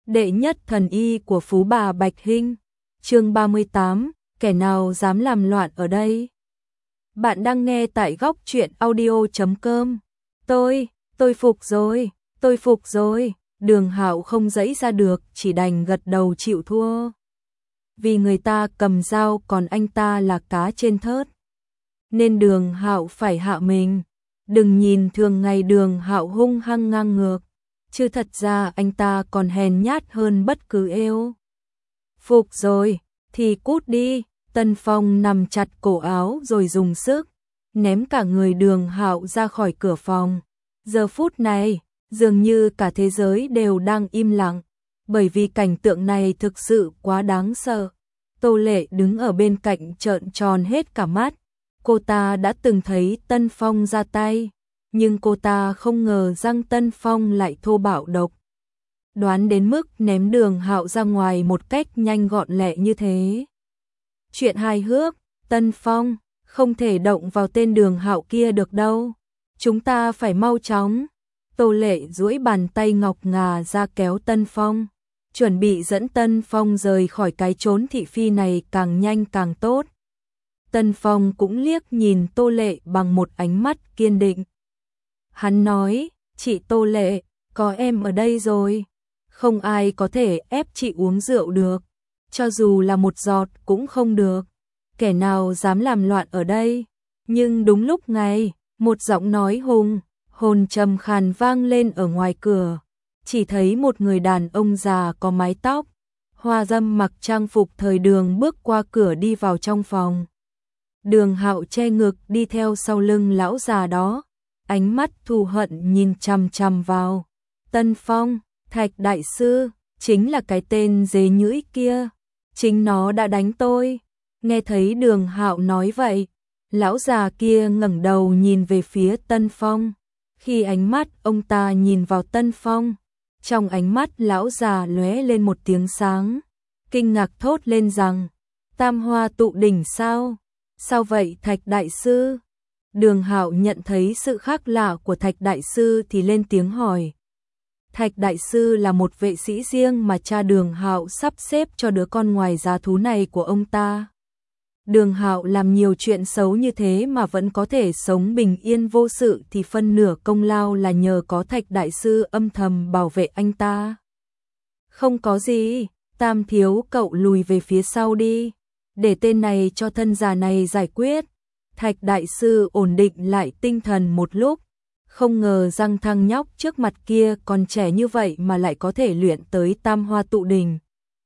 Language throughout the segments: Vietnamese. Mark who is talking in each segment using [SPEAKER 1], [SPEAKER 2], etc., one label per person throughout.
[SPEAKER 1] Đệ nhất thần y của Phú Bà Bạch Hinh. Chương 38, kẻ nào dám làm loạn ở đây? Bạn đang nghe tại góc truyện audio.com. Tôi phục rồi. Đường Hạo không dãy ra được, chỉ đành gật đầu chịu thua. Vì người ta cầm dao còn anh ta là cá trên thớt, nên Đường Hạo phải hạ mình. Đừng nhìn thường ngày Đường Hạo hung hăng ngang ngược, chứ thật ra anh ta còn hèn nhát hơn bất cứ yêu. Phục rồi, thì cút đi. Tân Phong nằm chặt cổ áo rồi dùng sức ném cả người Đường Hạo ra khỏi cửa phòng. Giờ phút này, dường như cả thế giới đều đang im lặng, bởi vì cảnh tượng này thực sự quá đáng sợ. Tô Lệ đứng ở bên cạnh trợn tròn hết cả mắt. Cô ta đã từng thấy Tân Phong ra tay, nhưng cô ta không ngờ rằng Tân Phong lại thô bạo độc đoán đến mức ném Đường Hạo ra ngoài một cách nhanh gọn lẹ như thế. Chuyện hài hước, Tân Phong, không thể động vào tên Đường Hạo kia được đâu. Chúng ta phải mau chóng. Tô Lệ duỗi bàn tay ngọc ngà ra kéo Tân Phong, chuẩn bị dẫn Tân Phong rời khỏi cái chốn thị phi này càng nhanh càng tốt. Tân Phong cũng liếc nhìn Tô Lệ bằng một ánh mắt kiên định. Hắn nói, chị Tô Lệ, có em ở đây rồi. Không ai có thể ép chị uống rượu được, cho dù là một giọt cũng không được. Kẻ nào dám làm loạn ở đây? Nhưng đúng lúc này, một giọng nói hồn trầm khàn vang lên ở ngoài cửa. Chỉ thấy một người đàn ông già có mái tóc, hoa râm mặc trang phục thời Đường bước qua cửa đi vào trong phòng. Đường Hạo che ngực đi theo sau lưng lão già đó, ánh mắt thù hận nhìn chằm chằm vào. Tân Phong, Thạch đại sư, chính là cái tên dế nhũi kia, chính nó đã đánh tôi. Nghe thấy Đường Hạo nói vậy, lão già kia ngẩng đầu nhìn về phía Tân Phong. Khi ánh mắt ông ta nhìn vào Tân Phong, trong ánh mắt lão già lóe lên một tiếng sáng, kinh ngạc thốt lên rằng: Tam Hoa tụ đỉnh sao? Sao vậy Thạch đại sư? Đường Hạo nhận thấy sự khác lạ của Thạch đại sư thì lên tiếng hỏi. Thạch đại sư là một vệ sĩ riêng mà cha Đường Hạo sắp xếp cho đứa con ngoài giá thú này của ông ta. Đường Hạo làm nhiều chuyện xấu như thế mà vẫn có thể sống bình yên vô sự thì phân nửa công lao là nhờ có Thạch đại sư âm thầm bảo vệ anh ta. Không có gì, Tam thiếu cậu lùi về phía sau đi, để tên này cho thân già này giải quyết. Thạch đại sư ổn định lại tinh thần một lúc, không ngờ rằng thằng nhóc trước mặt kia còn trẻ như vậy mà lại có thể luyện tới Tam Hoa tụ đỉnh.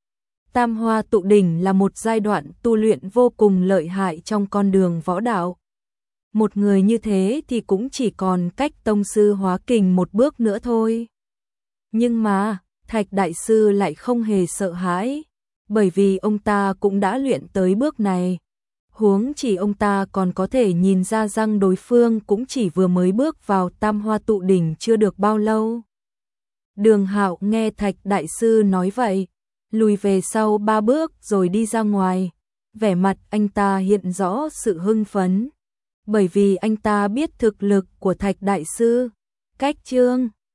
[SPEAKER 1] Tam Hoa tụ đỉnh là một giai đoạn tu luyện vô cùng lợi hại trong con đường võ đạo. Một người như thế thì cũng chỉ còn cách tông sư hóa kình một bước nữa thôi. Nhưng mà, Thạch đại sư lại không hề sợ hãi, bởi vì ông ta cũng đã luyện tới bước này. Huống chỉ ông ta còn có thể nhìn ra rằng đối phương cũng chỉ vừa mới bước vào Tam Hoa tụ đỉnh chưa được bao lâu. Đường Hạo nghe Thạch đại sư nói vậy, lùi về sau 3 bước rồi đi ra ngoài. Vẻ mặt anh ta hiện rõ sự hưng phấn, bởi vì anh ta biết thực lực của Thạch đại sư. Cách chương